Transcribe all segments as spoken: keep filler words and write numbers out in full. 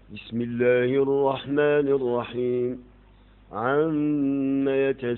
بسم الله الرحمن الرحيم. عم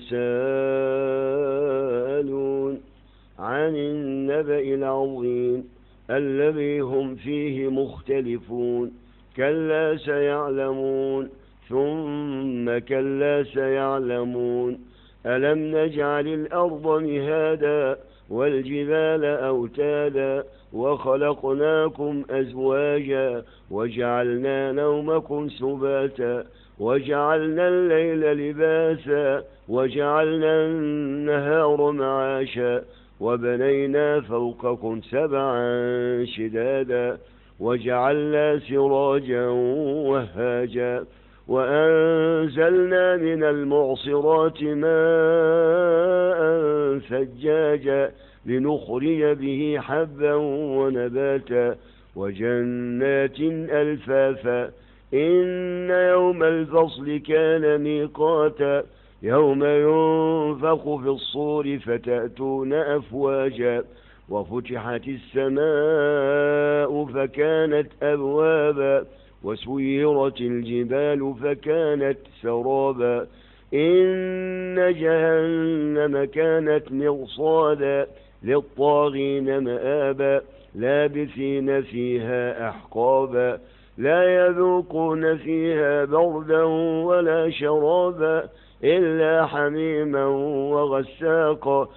يتساءلون عن النبأ العظيم الذي هم فيه مختلفون. كلا سيعلمون ثم كلا سيعلمون. ألم نجعل الأرض مهادا والجبال أوتادا وخلقناكم أزواجا وجعلنا نومكم سباتا وجعلنا الليل لباسا وجعلنا النهار معاشا وبنينا فوقكم سبعا شدادا وجعلنا سراجا وهاجا وأنزلنا من المعصرات ماء ثجاجا لنخرج به حبا ونباتا وجنات ألفافا. إن يوم الفصل كان ميقاتا يوم ينفخ في الصور فتأتون أفواجا وفتحت السماء فكانت أبوابا وسيرت الجبال فكانت سرابا. إن جهنم كانت مرصادا للطاغين مآبا لابثين فيها أحقابا لا يذوقون فيها بردا ولا شرابا إلا حميما وغساقا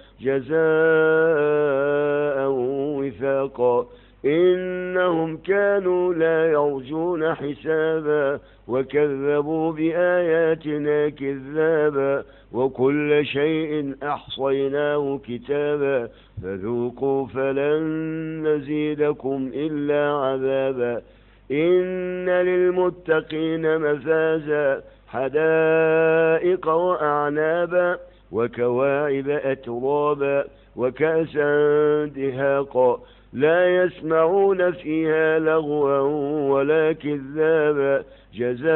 جزاء وفاقا. إنهم كانوا لا يرجون حسابا وكذبوا بآياتنا كذابا وكل شيء أحصيناه كتابا فذوقوا فلن نزيدكم إلا عذابا. إن للمتقين مفازا حدائق وأعنابا وكواعب أترابا وكأسا دهاقا لا يسمعون فيها لغوا ولا كذابا جزاء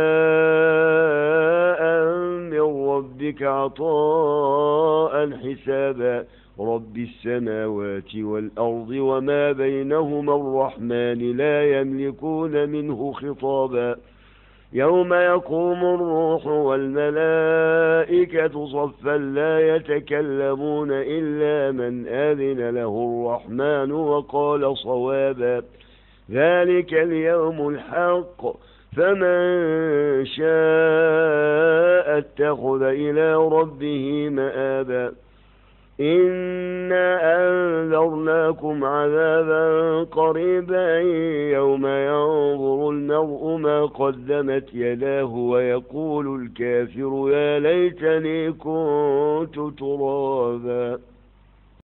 من ربك عطاء حسابا. رب السماوات والأرض وما بينهما الرحمن لا يملكون منه خطابا. يوم يقوم الروح والملائكة صفا لا يتكلمون إلا من آذن له الرحمن وقال صوابا. ذلك اليوم الحق فمن شاء اتخذ إلى ربه مآبا. إنا أنذرناكم عذابا قريبا يوم ينظر المرء ما قدمت يداه ويقول الكافر يا ليتني كنت ترابا.